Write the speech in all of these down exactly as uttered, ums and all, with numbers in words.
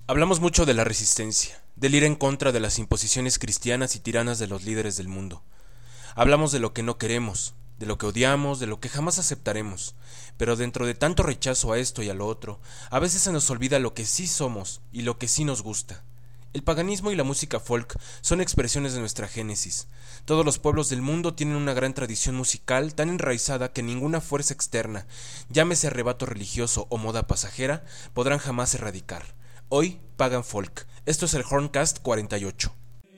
Hablamos mucho de la resistencia, del ir en contra de las imposiciones cristianas y tiranas de los líderes del mundo. Hablamos de lo que no queremos, de lo que odiamos, de lo que jamás aceptaremos, pero dentro de tanto rechazo a esto y a lo otro, a veces se nos olvida lo que sí somos y lo que sí nos gusta. El paganismo y la música folk son expresiones de nuestra génesis. Todos los pueblos del mundo tienen una gran tradición musical tan enraizada que ninguna fuerza externa, llámese arrebato religioso o moda pasajera, podrán jamás erradicar. Hoy, Pagan Folk. Esto es el Horncast cuarenta y ocho.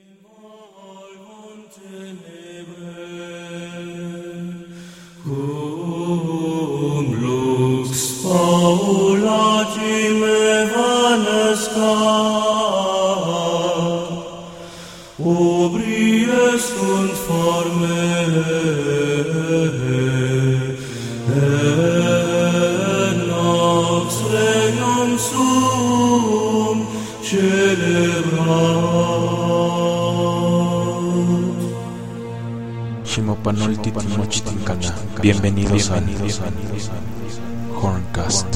Cum lux paulatim evanescat, ubrius sunt forme, et nox regnum suum celebrat. Shimopanoltitimochtincana. Bienvenidos a Horncast.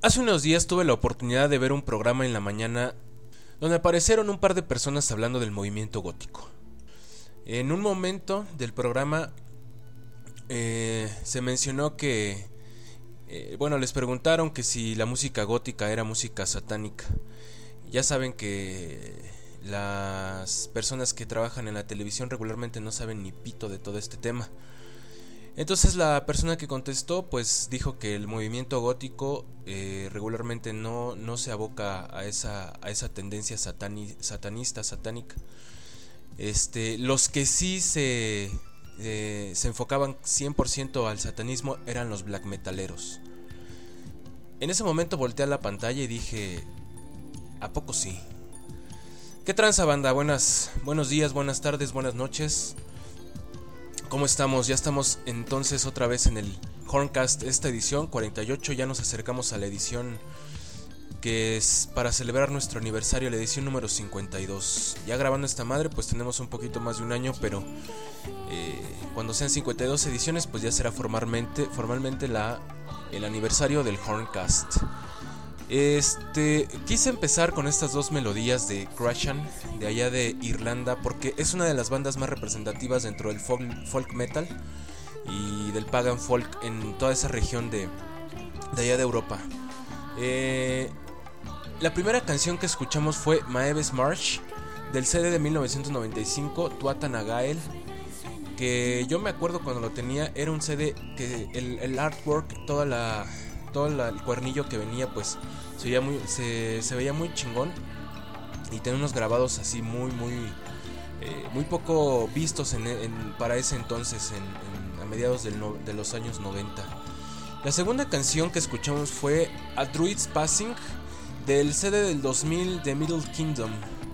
Hace unos días tuve la oportunidad de ver un programa en la mañana donde aparecieron un par de personas hablando del movimiento gótico. En un momento del programa eh, se mencionó que, eh, bueno, les preguntaron que si la música gótica era música satánica. Ya saben que las personas que trabajan en la televisión regularmente no saben ni pito de todo este tema. Entonces la persona que contestó pues dijo que el movimiento gótico eh, regularmente no, no se aboca a esa, a esa tendencia satani, satanista, satánica. Este, los que sí se, eh, se enfocaban cien por ciento al satanismo eran los black metaleros. En ese momento volteé a la pantalla y dije, ¿a poco sí? ¿Qué tranza, banda? Buenas, buenos días, buenas tardes, buenas noches. ¿Cómo estamos? Ya estamos entonces otra vez en el Horncast, esta edición cuarenta y ocho. Ya nos acercamos a la edición que es para celebrar nuestro aniversario, la edición número cincuenta y dos. Ya grabando esta madre pues tenemos un poquito más de un año, pero eh, cuando sean cincuenta y dos ediciones pues ya será formalmente, formalmente la, el aniversario del Horncast. Este, quise empezar con estas dos melodías de Crushan, de allá de Irlanda, porque es una de las bandas más representativas dentro del folk, folk metal y del pagan folk en toda esa región de, de allá de Europa. Eh, la primera canción que escuchamos fue Maeve's March, del C D de mil novecientos noventa y cinco, Tuatha Nā Gael, que yo me acuerdo cuando lo tenía, era un C D que el, el artwork, toda la... todo la, el cuernillo que venía pues se veía muy, se, se veía muy chingón y tenía unos grabados así muy muy eh, muy poco vistos en, en, para ese entonces en, en, a mediados del no, de los años noventa. La segunda canción que escuchamos fue A Druid's Passing, del C D del dos mil de Middle Kingdom,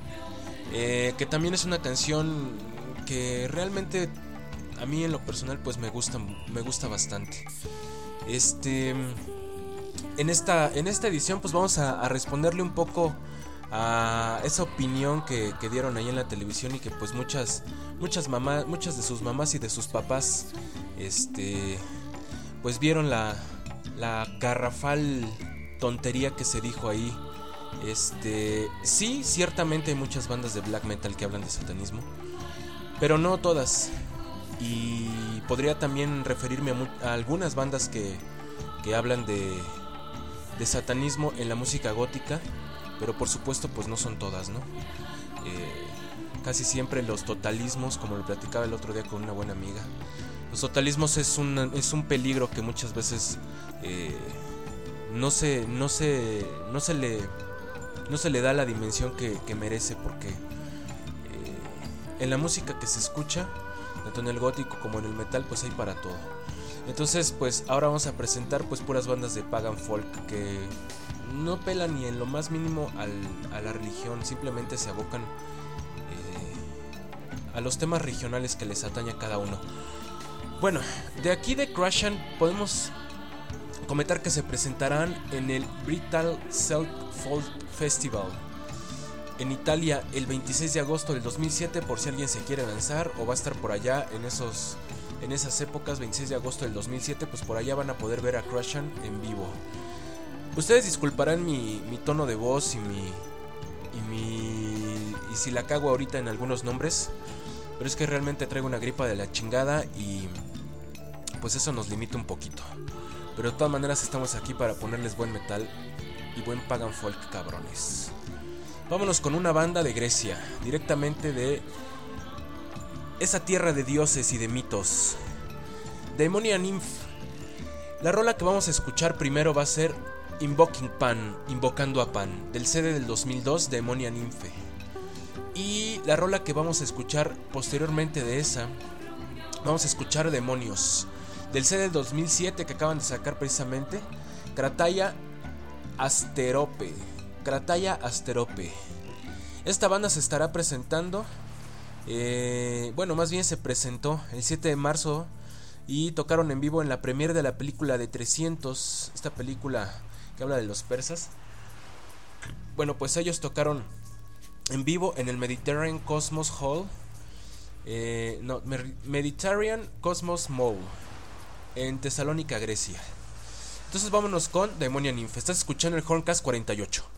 eh, que también es una canción que realmente a mí en lo personal pues me gusta, me gusta bastante. Este En esta, en esta edición pues vamos a, a responderle un poco a esa opinión que, que dieron ahí en la televisión y que pues muchas muchas mamás, muchas de sus mamás y de sus papás este pues vieron la, la garrafal tontería que se dijo ahí. Este, sí, ciertamente hay muchas bandas de black metal que hablan de satanismo, pero no todas. Y podría también referirme a, mu- a algunas bandas que, que hablan de de satanismo en la música gótica, pero por supuesto pues no son todas, ¿no? Eh, casi siempre los totalismos, como lo platicaba el otro día con una buena amiga, los totalismos es un, es un peligro que muchas veces eh, no se, no se, no se le, no se le da la dimensión que, que merece, porque eh, en la música que se escucha, tanto en el gótico como en el metal, pues hay para todo. Entonces pues ahora vamos a presentar pues puras bandas de pagan folk que no pelan ni en lo más mínimo al, a la religión, simplemente se abocan eh, a los temas regionales que les atañe a cada uno. Bueno, de aquí de Crushan podemos comentar que se presentarán en el Brutal Self Folk Festival en Italia el veintiséis de agosto del dos mil siete, por si alguien se quiere lanzar o va a estar por allá en esos en esas épocas. Veintiséis de agosto del dos mil siete, pues por allá van a poder ver a Crushan en vivo. Ustedes disculparán mi, mi tono de voz y mi y mi y si la cago ahorita en algunos nombres, pero es que realmente traigo una gripa de la chingada y pues eso nos limita un poquito. Pero de todas maneras estamos aquí para ponerles buen metal y buen pagan folk, cabrones. Vámonos con una banda de Grecia, directamente de esa tierra de dioses y de mitos, Daemonia Nymph. La rola que vamos a escuchar primero va a ser Invoking Pan, Invocando a Pan, del C D del dos mil dos, Daemonia Nymph. Y la rola que vamos a escuchar posteriormente de esa, vamos a escuchar Demonios, del C D del dos mil siete que acaban de sacar precisamente, Krataya Asterope. Krataya Asterope. Esta banda se estará presentando Eh, bueno, más bien se presentó el siete de marzo y tocaron en vivo en la premiere de la película de trescientos, esta película que habla de los persas. Bueno, pues ellos tocaron en vivo en el Mediterranean Cosmos Hall, eh, no, Mediterranean Cosmos Mall, en Tesalónica, Grecia. Entonces vámonos con Daemonia Nymph. Estás escuchando el Horncast cuarenta y ocho.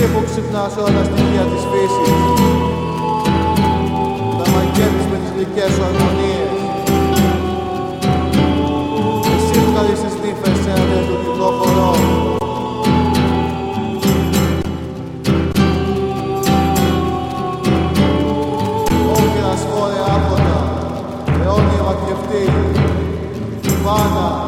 που ξυπνάς όλα στοιχεία της φύσης. Τα μαγεύεις με τις γλυκές σου αρμονίες. Εσύ βγάλεις τις νύφες σε ένα διαδοτικό χορό. Όχι να σχόλε άποτα, αιώνια μακρευτή, Βάνα.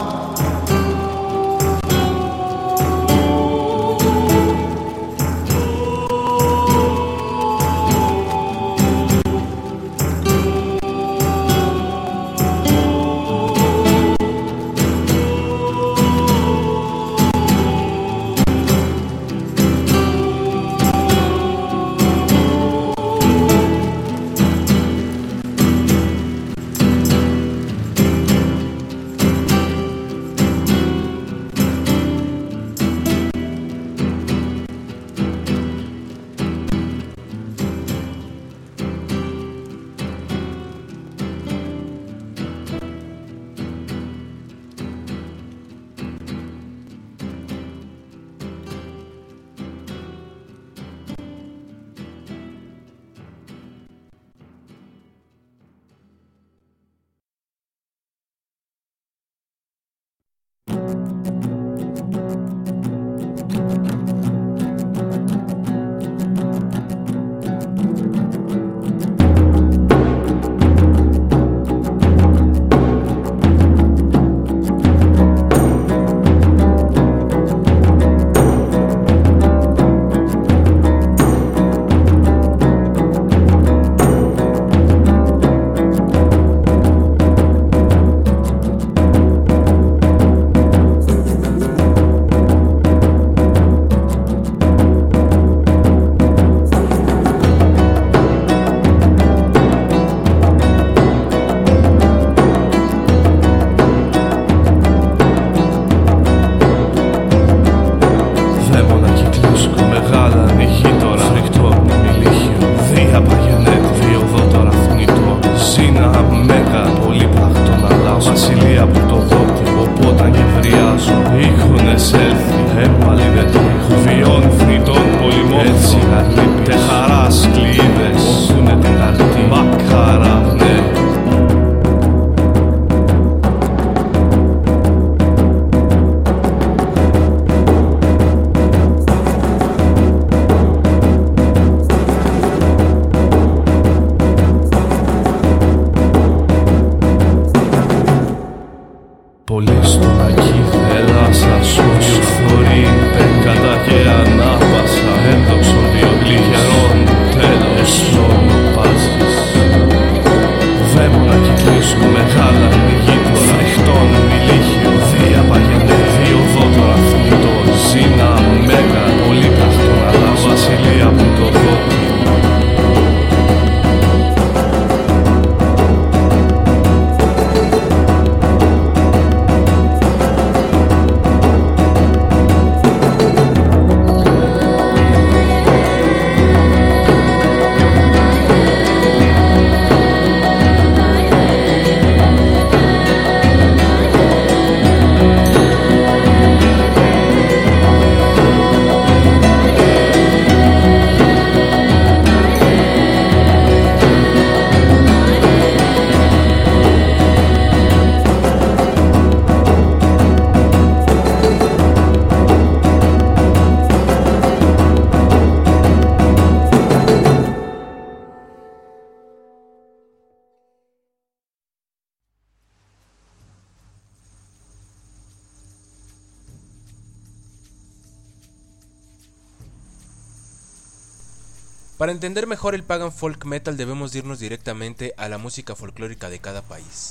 Para entender mejor el pagan folk metal debemos irnos directamente a la música folclórica de cada país.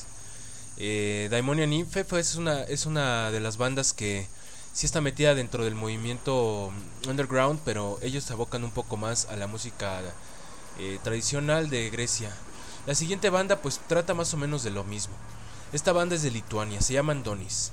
Eh, Daimonia Nymphe es una, es una de las bandas que sí está metida dentro del movimiento underground, pero ellos se abocan un poco más a la música eh, tradicional de Grecia. La siguiente banda pues trata más o menos de lo mismo. Esta banda es de Lituania, se llaman Donis.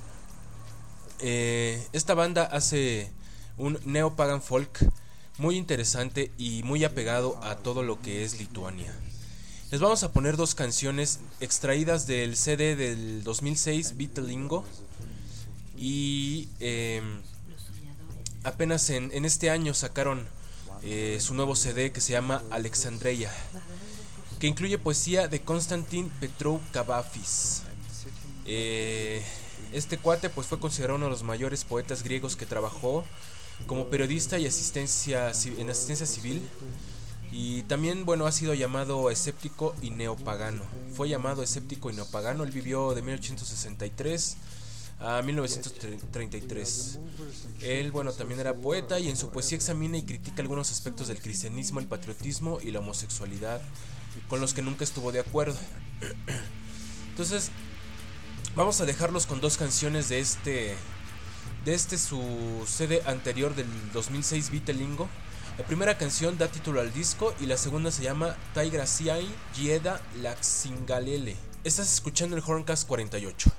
Eh, esta banda hace un neo-pagan folk muy interesante y muy apegado a todo lo que es Lituania. Les vamos a poner dos canciones extraídas del C D del dos mil seis, Vitelingo, y eh, apenas en, en este año sacaron eh, su nuevo C D que se llama Alexandreia, que incluye poesía de Konstantin Petrov Kavafis. Eh, este cuate pues fue considerado uno de los mayores poetas griegos que trabajó como periodista y asistencia en asistencia civil. Y también, bueno, ha sido llamado escéptico y neopagano. Fue llamado escéptico y neopagano. Él vivió de mil ochocientos sesenta y tres a mil novecientos treinta y tres. Él, bueno, también era poeta y en su poesía examina y critica algunos aspectos del cristianismo, el patriotismo y la homosexualidad, con los que nunca estuvo de acuerdo. Entonces, vamos a dejarlos con dos canciones de este, de este su C D anterior del dos mil seis, Vitelingo. La primera canción da título al disco y la segunda se llama Tai Graciai Gieda Laxingalele. Estás escuchando el Horncast cuarenta y ocho.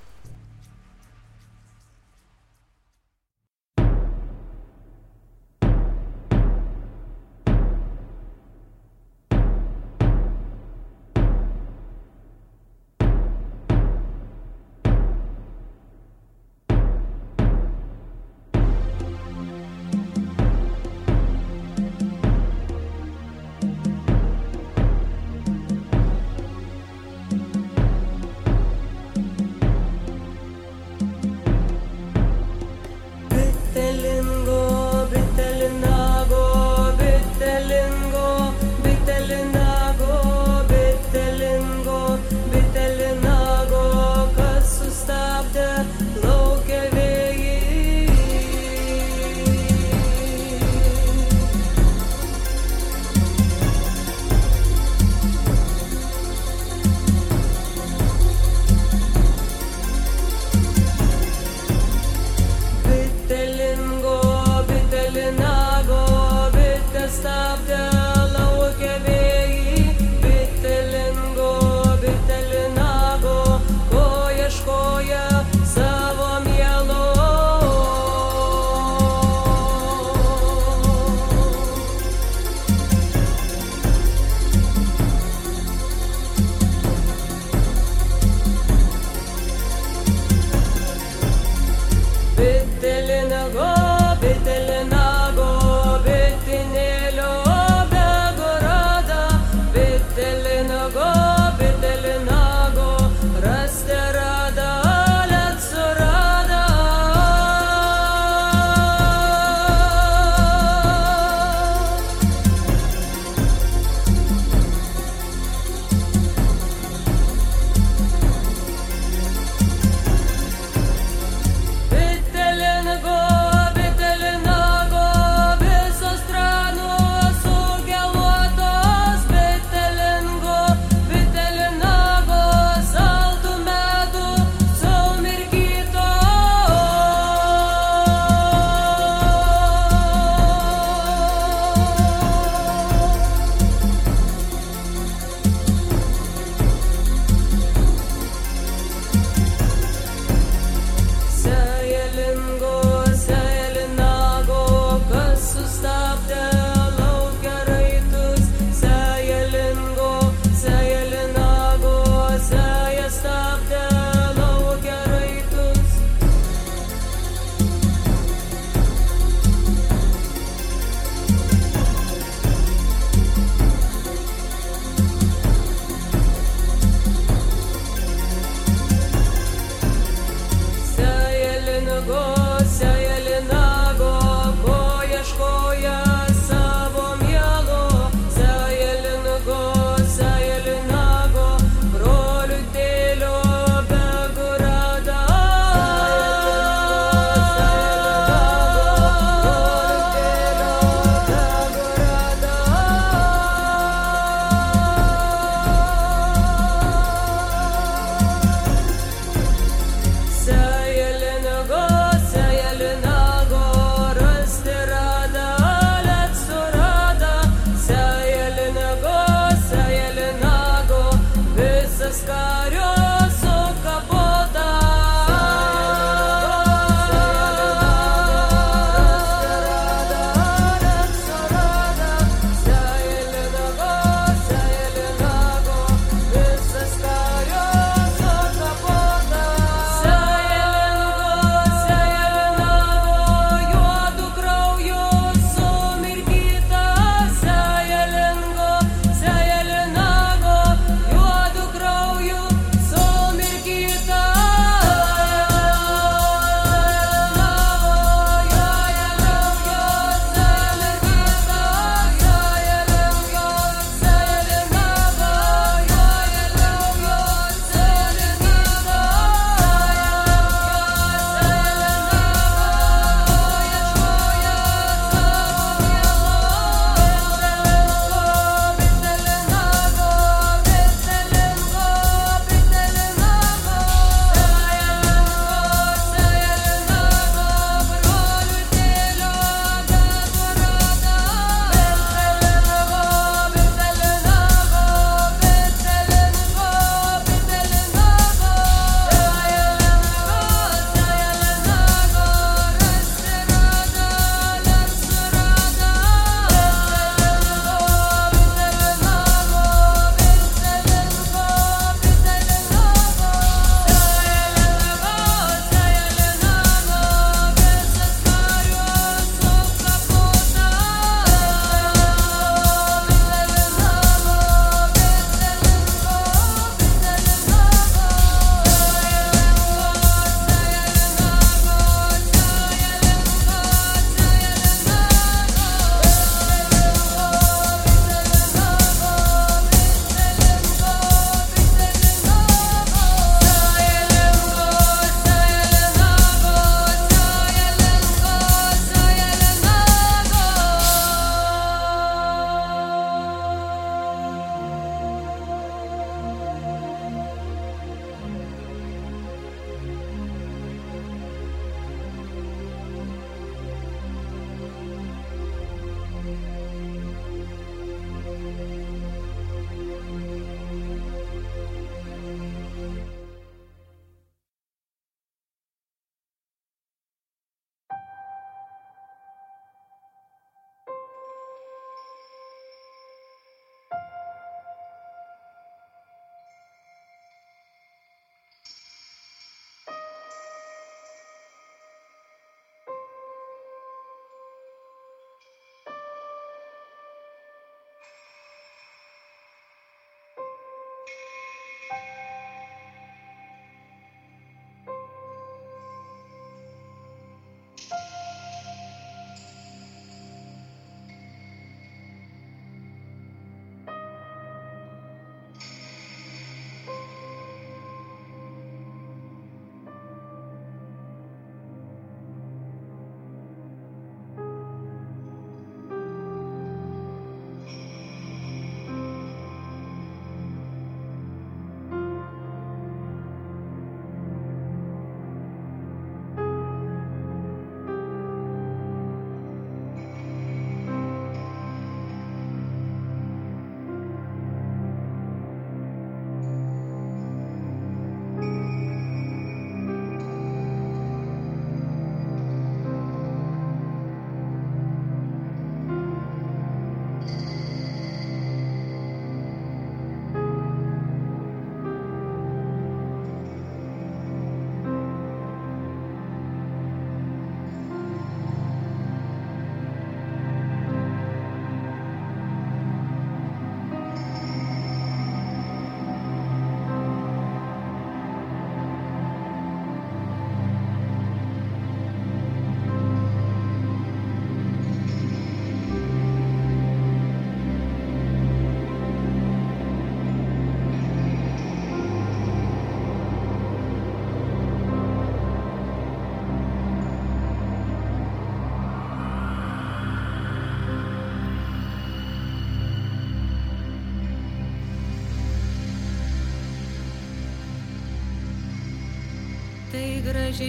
graži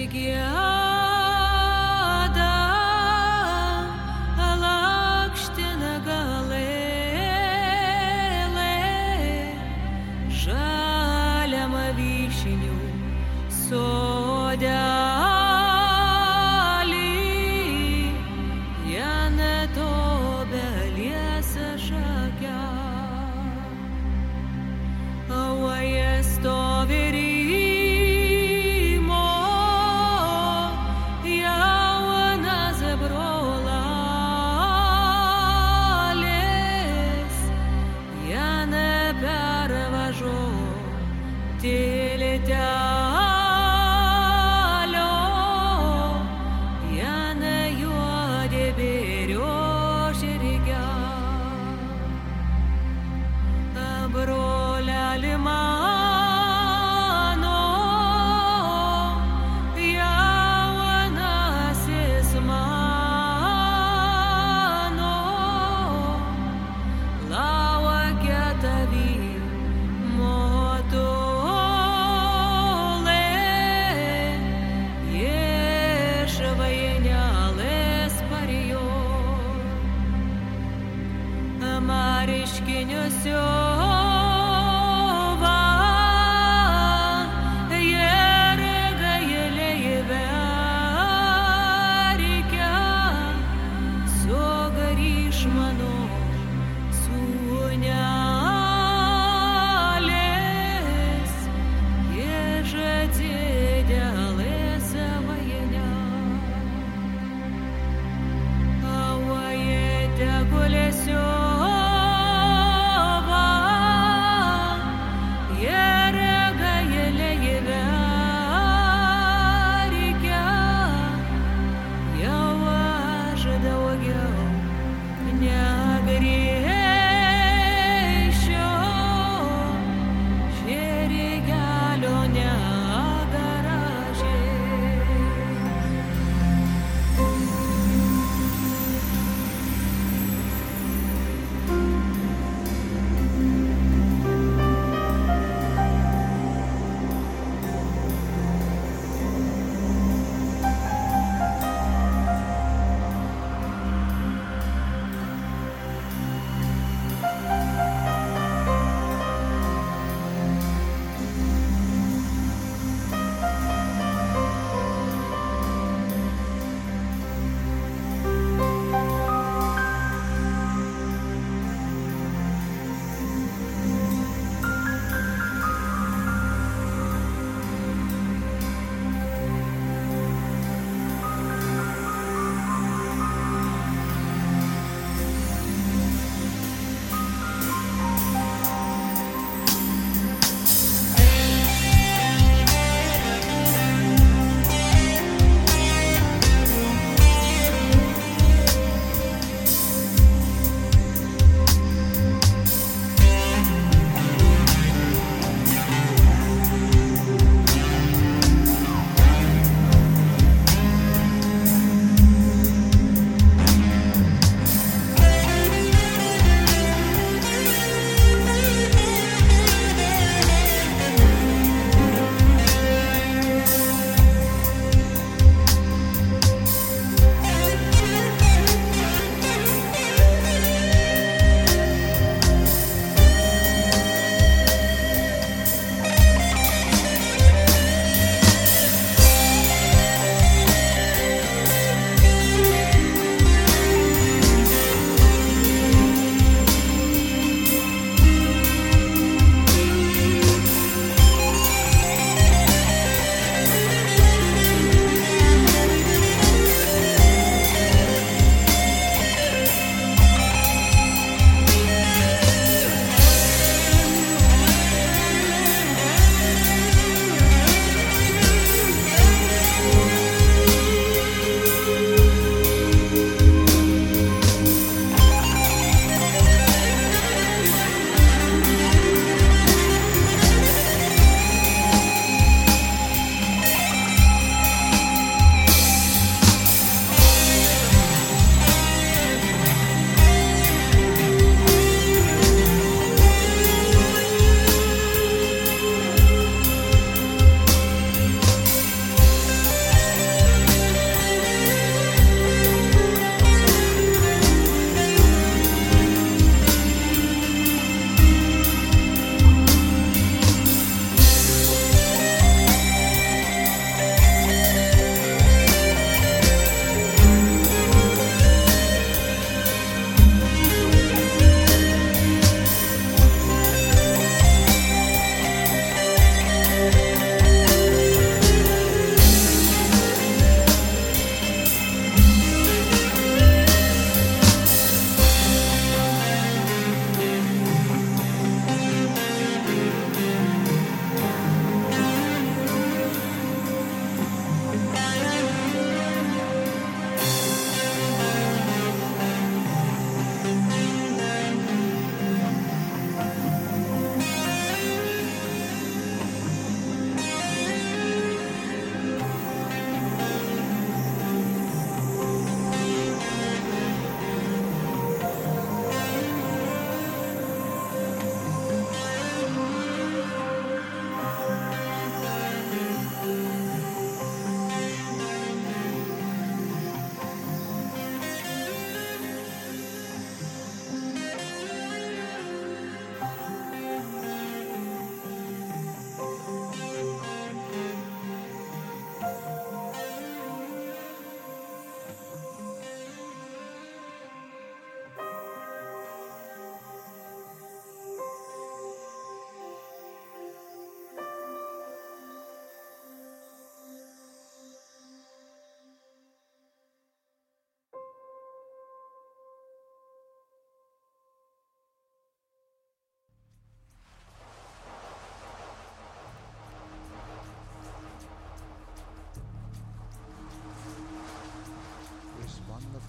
gieda, lakština galėlė, žaliam vyšnių sodelį, jane to beliesa šakia, auoje stovi Rymo, jaunas brolalės, jane pervažo tiltelio, jane juodė bėrio žirgia. Broleli mano, jaunasis mano, laukia tavį motulė, iš vainelės parijo, mariškiniusiu gulėsiu va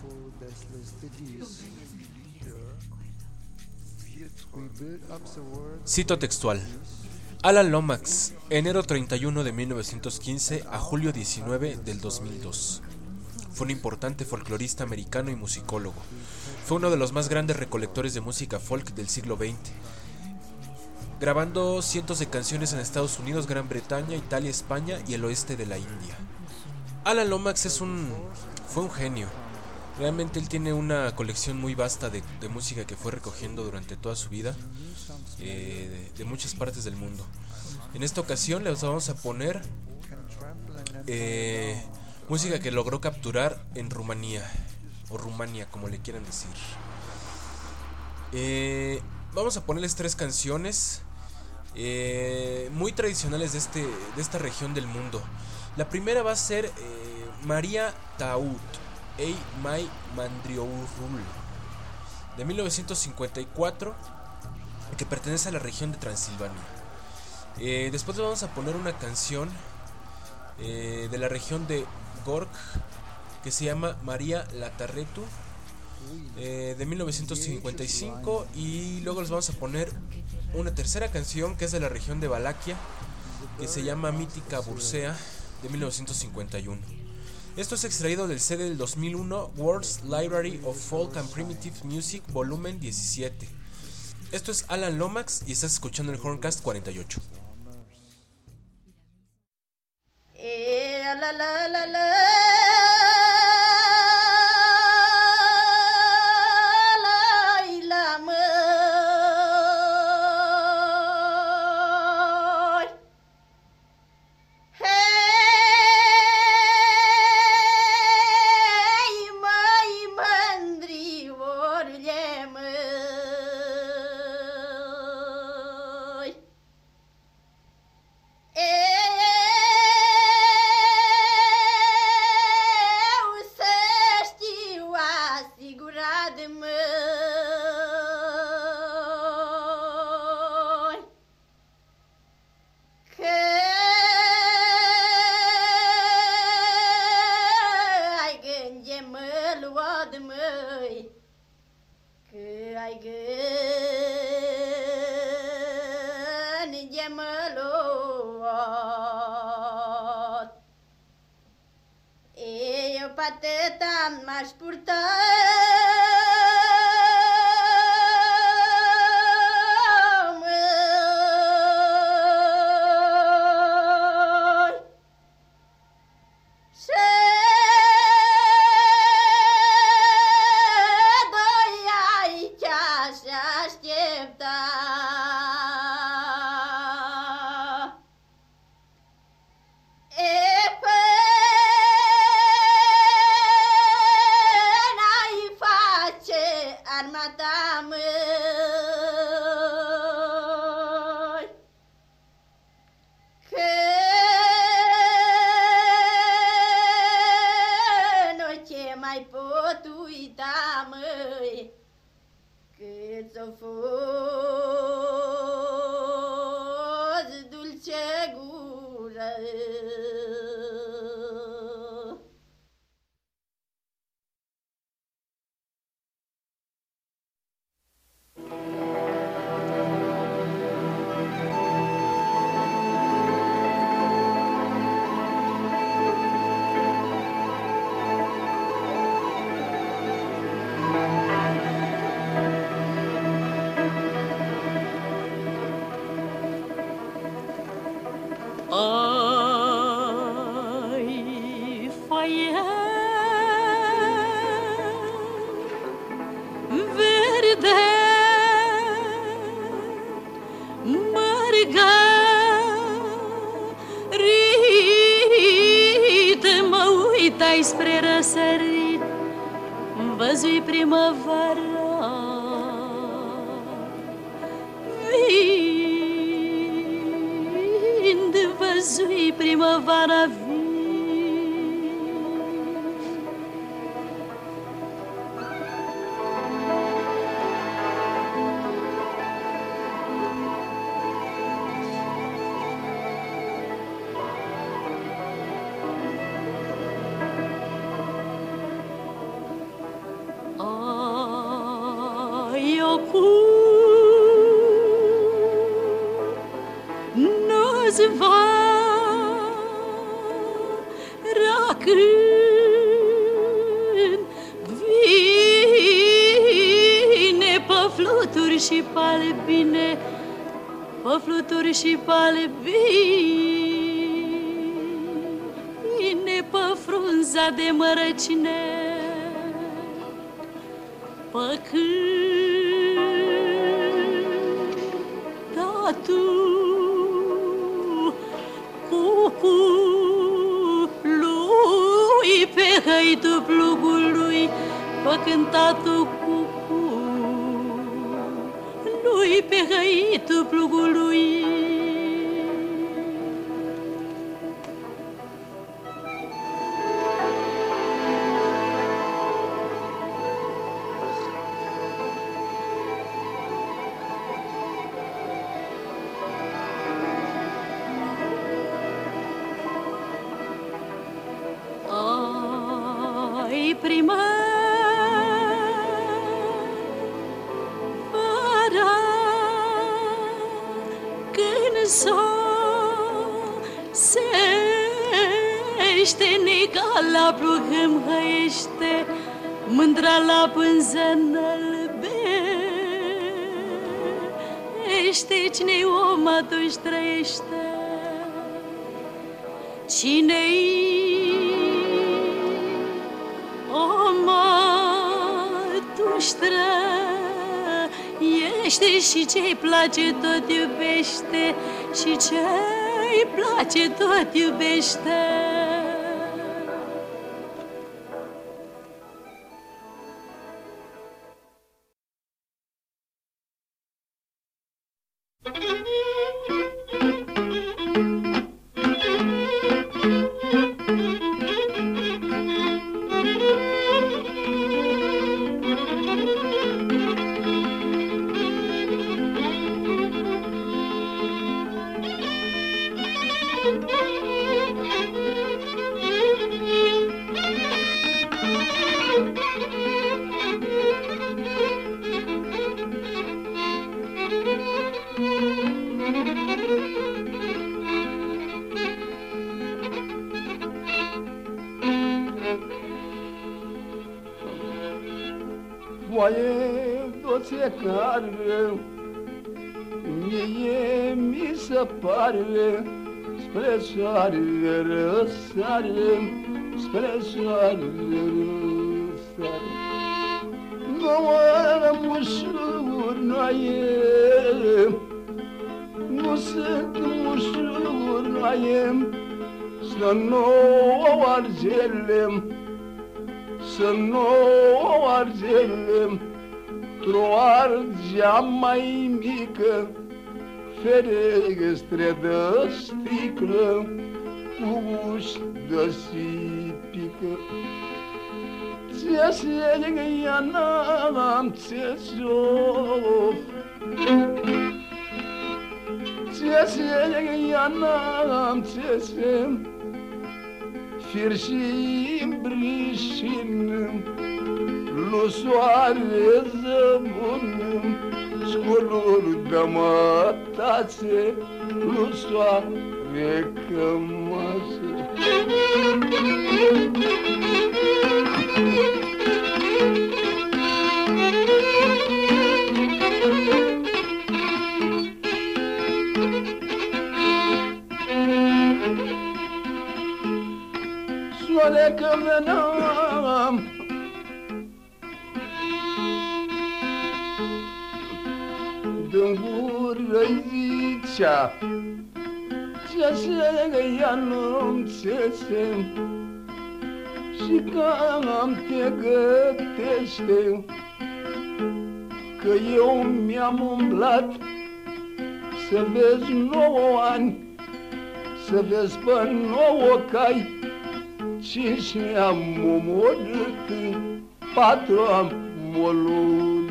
Cito textual. Alan Lomax, enero treinta y uno de mil novecientos quince a julio diecinueve del dos mil dos. Fue un importante folclorista americano y musicólogo. Fue uno de los más grandes recolectores de música folk del siglo veinte, grabando cientos de canciones en Estados Unidos, Gran Bretaña, Italia, España y el oeste de la India. Alan Lomax es un, fue un genio. Realmente él tiene una colección muy vasta de, de música que fue recogiendo durante toda su vida, eh, de, de muchas partes del mundo. En esta ocasión les vamos a poner eh, música que logró capturar en Rumanía, o Rumania, como le quieran decir. Eh, vamos a ponerles tres canciones eh, muy tradicionales de, este, de esta región del mundo. La primera va a ser eh, Maria Taut, Ei Mai Mandriorul, de mil novecientos cincuenta y cuatro, que pertenece a la región de Transilvania. Eh, después le vamos a poner una canción eh, de la región de Gorj, que se llama Maria Latarretu, eh, de mil novecientos cincuenta y cinco. Y luego les vamos a poner una tercera canción que es de la región de Valaquia, que se llama Mítica Bursea, de mil novecientos cincuenta y uno. Esto es extraído del C D del dos mil uno, World's Library of Folk and Primitive Music, volumen diecisiete. Esto es Alan Lomax y estás escuchando el Horncast cuarenta y ocho. Eh, la, la, la, la. Pateta mais portar spre răsărit, văzui primăvara, vind, văzui primăvara, vind. fluturi și pale bine, pe fluturi și pale bine, pe frunza de mărăcine, pe cântatul cucului, pe hăitul plugului, pe cântatul cucului, pe hăitul plugului. Ai primăvara, când sosește, nica la plug îmi hăiește, mândra la pânză înălbește. Cine-i om atunci trăiește, cine-i om atunci trăiește, și ce-i place tot iubește, și ce-i place tot iubește. Foaie doțe care mie mi se pare, spre soare răsare, spre soare răsare. Nouă mușuri noaie, nu sunt mușuri noaie, să nouă argele, să nouă argele, într-o argea mai mică, ferestre de sticlă, cu uși de sipică. Ți-e ia n-am ți-e-sof, ți-e ia n-am ți-e-sof, fir și îmbrișin, lu soare zăbun, scoluri de mătațe, lu soare cămăse. Soare cămănam, din gură-i zicea, ce-se ia nu-mi țese, și cam te gătește, că eu mi-am umblat să vezi nouă ani, să vezi pe nouă cai, cinci mi-am omorât, patru am moluzit.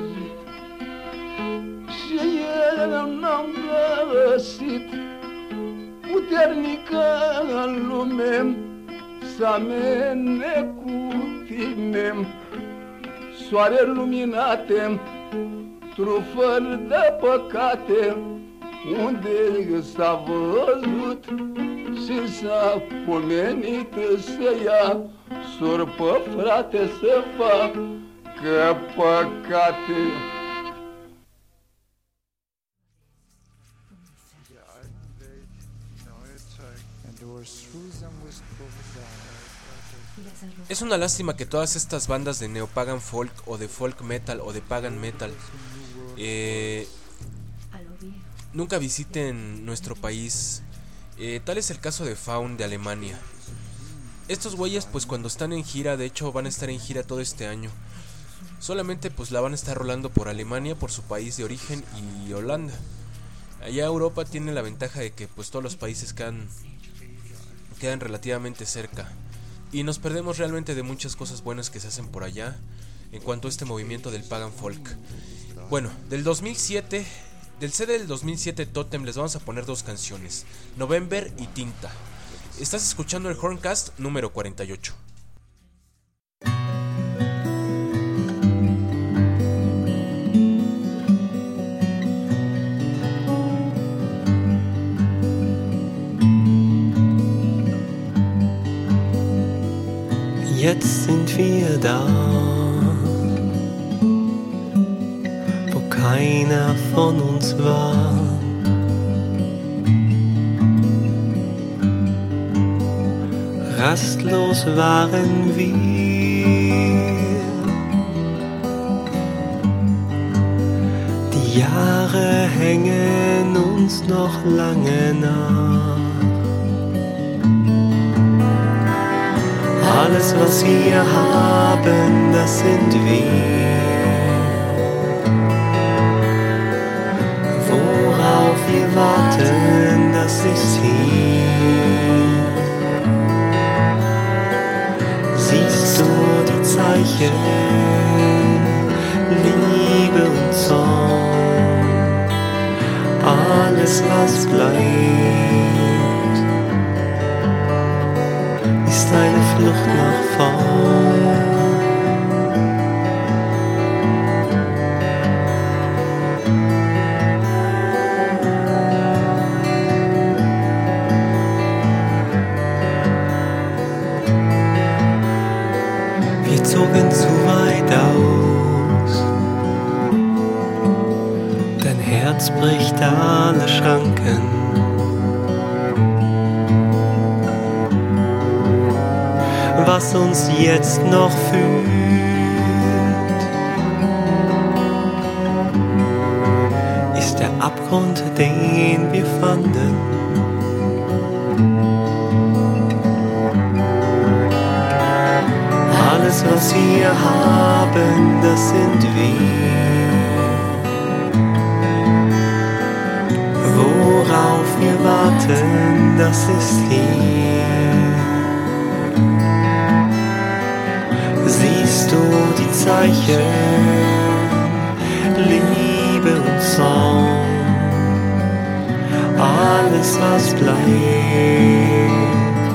Și eu n-am găsit puternică în lume să amene cu tine. Soare luminate, trufări de păcate, unde s-a văzut și s-a pomenit să ia surpă, frate, să facă păcate. Es una lástima que todas estas bandas de neopagan folk o de folk metal o de pagan metal eh, nunca visiten nuestro país. Eh, tal es el caso de Faun de Alemania. Estos güeyes pues cuando están en gira, de hecho van a estar en gira todo este año. Solamente pues la van a estar rolando por Alemania, por su país de origen, y Holanda. Allá Europa tiene la ventaja de que pues todos los países quedan, quedan relativamente cerca. Y nos perdemos realmente de muchas cosas buenas que se hacen por allá en cuanto a este movimiento del pagan folk. Bueno, del dos mil siete, del C D del dos mil siete Totem les vamos a poner dos canciones, November y Tinta. Estás escuchando el Horncast número cuarenta y ocho. Jetzt sind wir da, wo keiner von uns war. Rastlos waren wir, die Jahre hängen uns noch lange nach. Alles, was wir haben, das sind wir. Worauf wir warten, das ist hier. Siehst du die Zeichen, Liebe und Zorn, alles, was bleibt, ist eine Flucht nach vorn. Wir zogen zu weit aus, dein Herz bricht alle Schranken. Was uns jetzt noch fühlt, ist der Abgrund, den wir fanden. Alles, was wir haben, das sind wir. Worauf wir warten, das ist hier. Siehst du die Zeichen, Liebe und Zorn, alles was bleibt,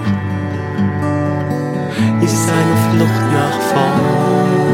ist eine Flucht nach vorn.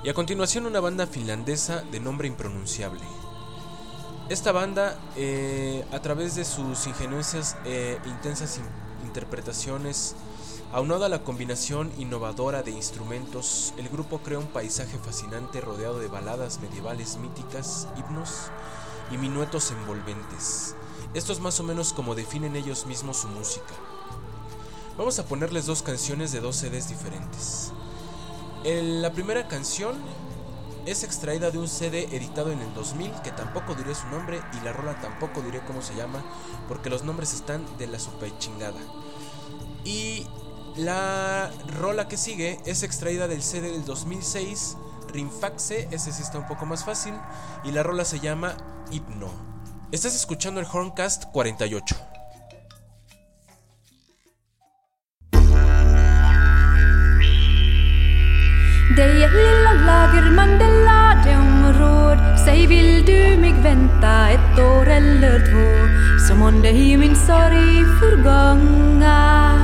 Y a continuación una banda finlandesa de nombre impronunciable. Esta banda, eh, a través de sus ingeniosas e eh, intensas in- interpretaciones, aunada a la combinación innovadora de instrumentos, el grupo crea un paisaje fascinante rodeado de baladas medievales míticas, himnos y minuetos envolventes. Esto es más o menos como definen ellos mismos su música. Vamos a ponerles dos canciones de dos C Ds diferentes. El, la primera canción es extraída de un C D editado en el dos mil, que tampoco diré su nombre, y la rola tampoco diré cómo se llama, porque los nombres están de la super chingada. Y la rola que sigue es extraída del C D del dos mil seis, Rimfaxe, ese sí está un poco más fácil, y la rola se llama Hipno. Estás escuchando el Horncast cuarenta y ocho. Det är lilla Lagerman, det lärde om råd. Säg, vill du mig vänta ett år eller två, som om det i min sorg förgånga.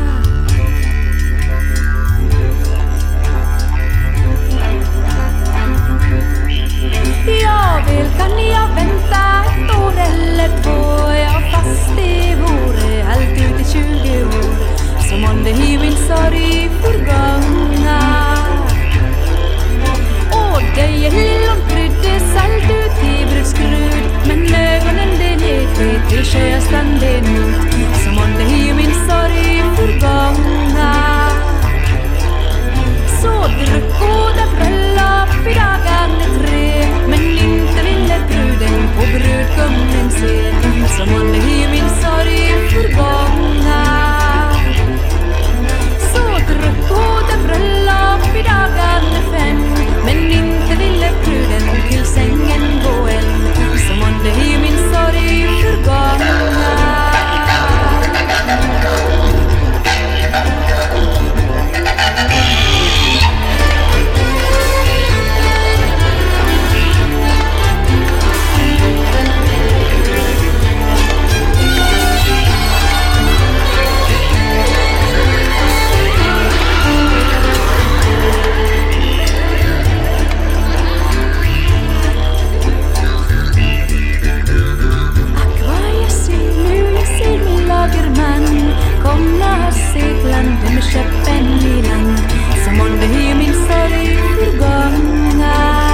Jag vill, kan jag vänta ett år eller två, jag fast det vore allt ut i tjugo år, som om det i min sorg förgånga. Det är lillom prydde salt ut i brudskrud, men ögonen det lete till sjöstranden ut, som om det i min sorg förgånga. Så druck goda bröllop i dagarna tre, men inte ville bruden på brudgummen se, som om det i min sorg förgånga. Så druck goda bröllop i dagarna fem, men inte ville bruden till sängen gå än, som om det i min sorg förgångna. Komma seglande med skeppen i land, som om det i min sorg förgångna.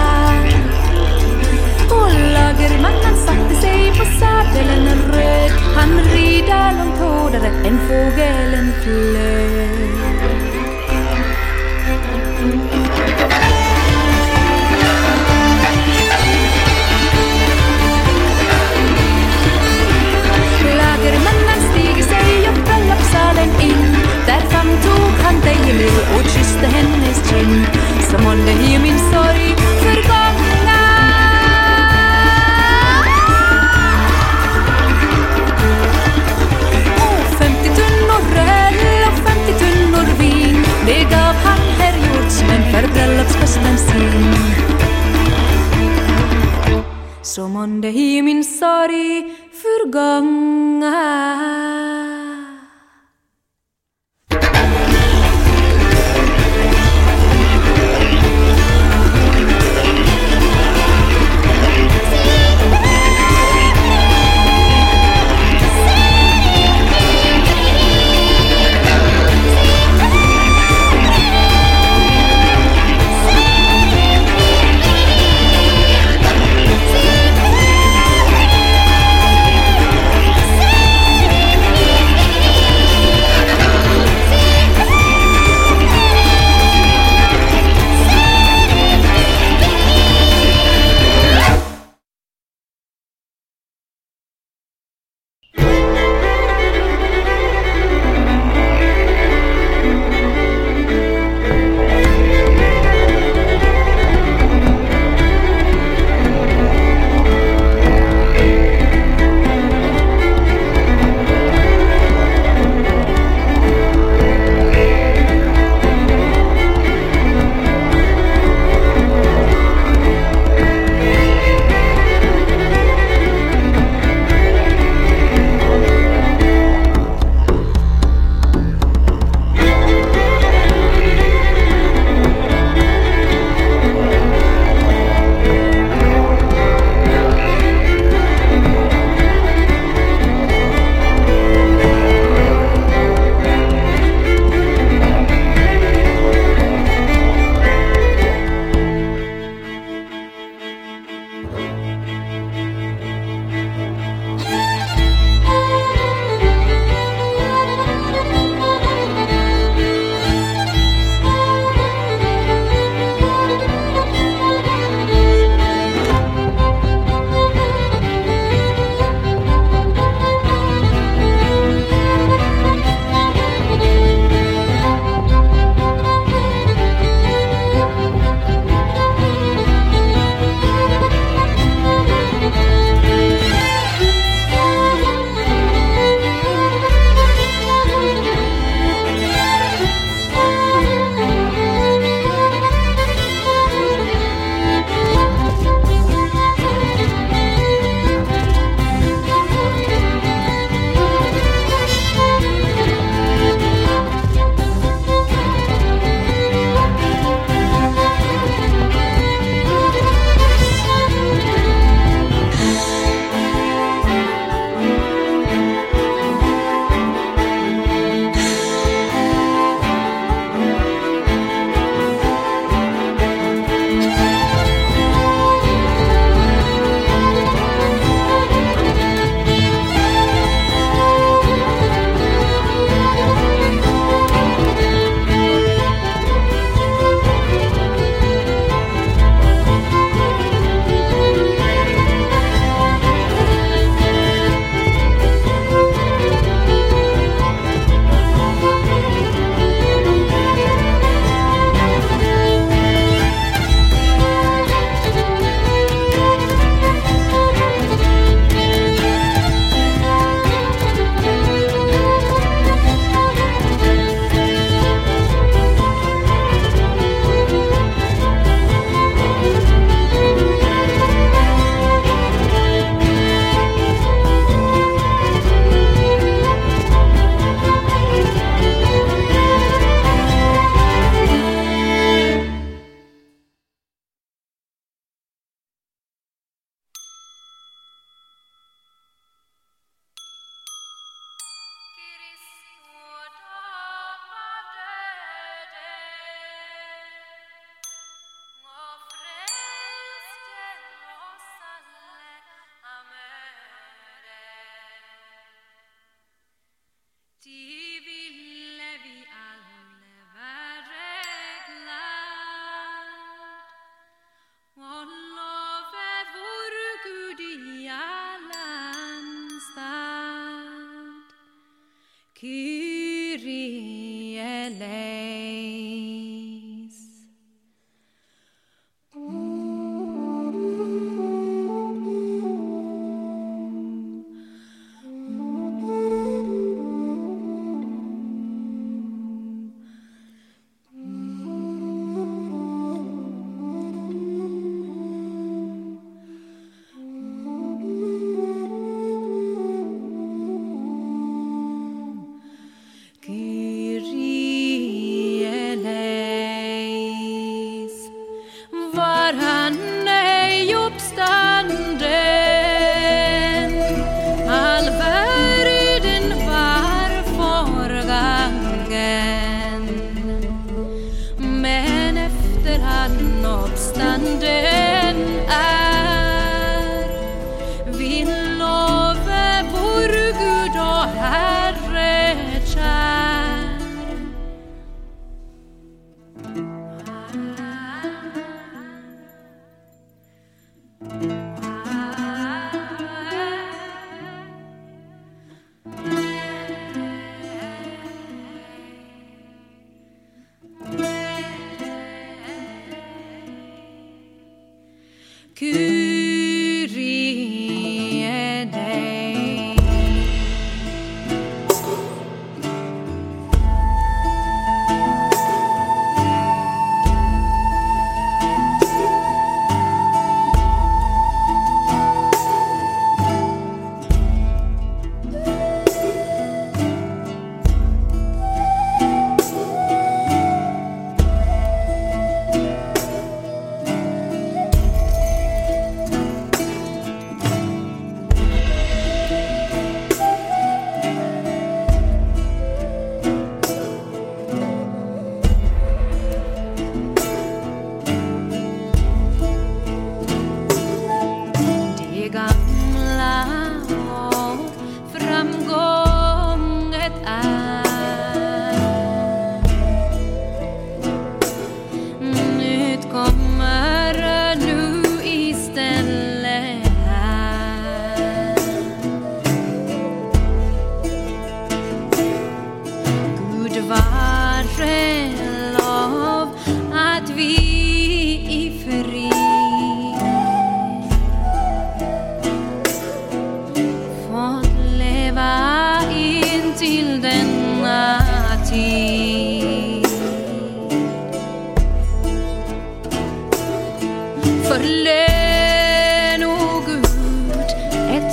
Och Lagermannen satte sig på sadeln röd, han rida långt hårdare än fågeln flög. Lagermannen stiger sig upp bröllopssalen in, där fram tog han Deiley och kysste hennes kind, som om det i min sorg förgångna. Och femtio tunnor öl och femtio tunnor vin, det gav han herr jordsmän för bröllopsfesten sin, som om det i min sorg förgångna. See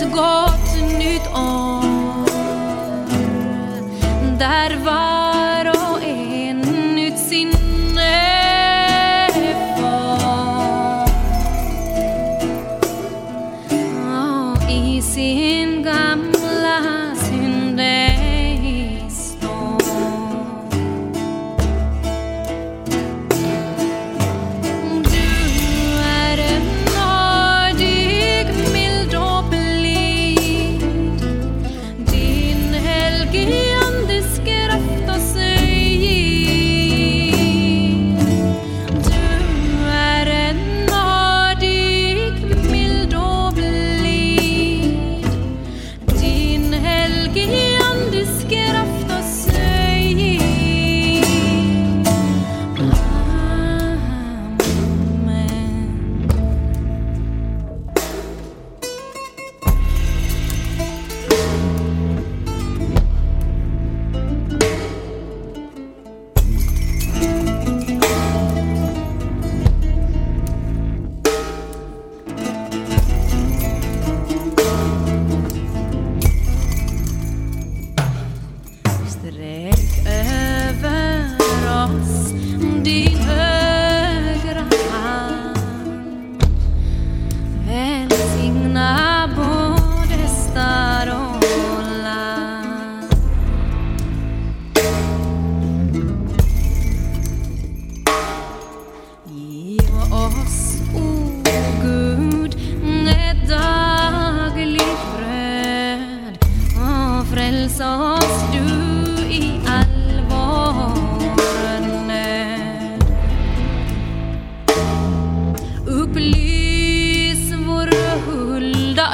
ett gott nytt år, där var och en nytt sinne får, och i sin gamla synde står. Du är en nådig, mild och blid, din helgiandes kraft oss ger. Du är en nådig, mild och blid, din helgiandes kraft oss ger. Amen. Sträck över oss din högra hand, välsigna både stad och land. Giv oss, o Gud, ett dagligt bröd, och fräls oss du i all vår nöd. Upplys vår hulda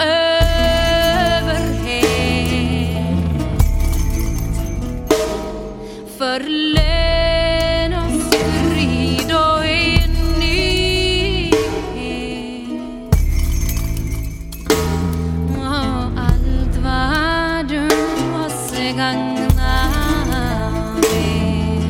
överhet, förlön oss frid och enighet, och allt vad du oss gagnar vid.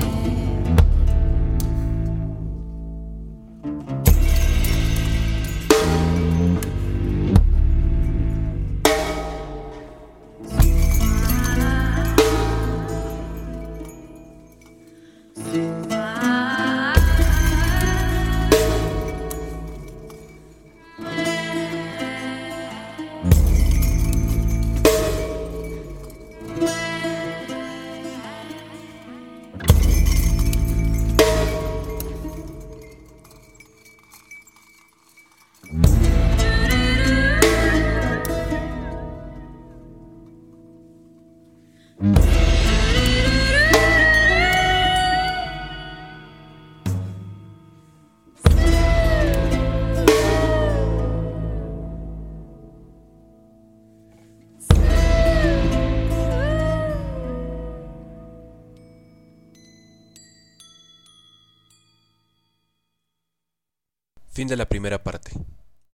Fin de la primera parte.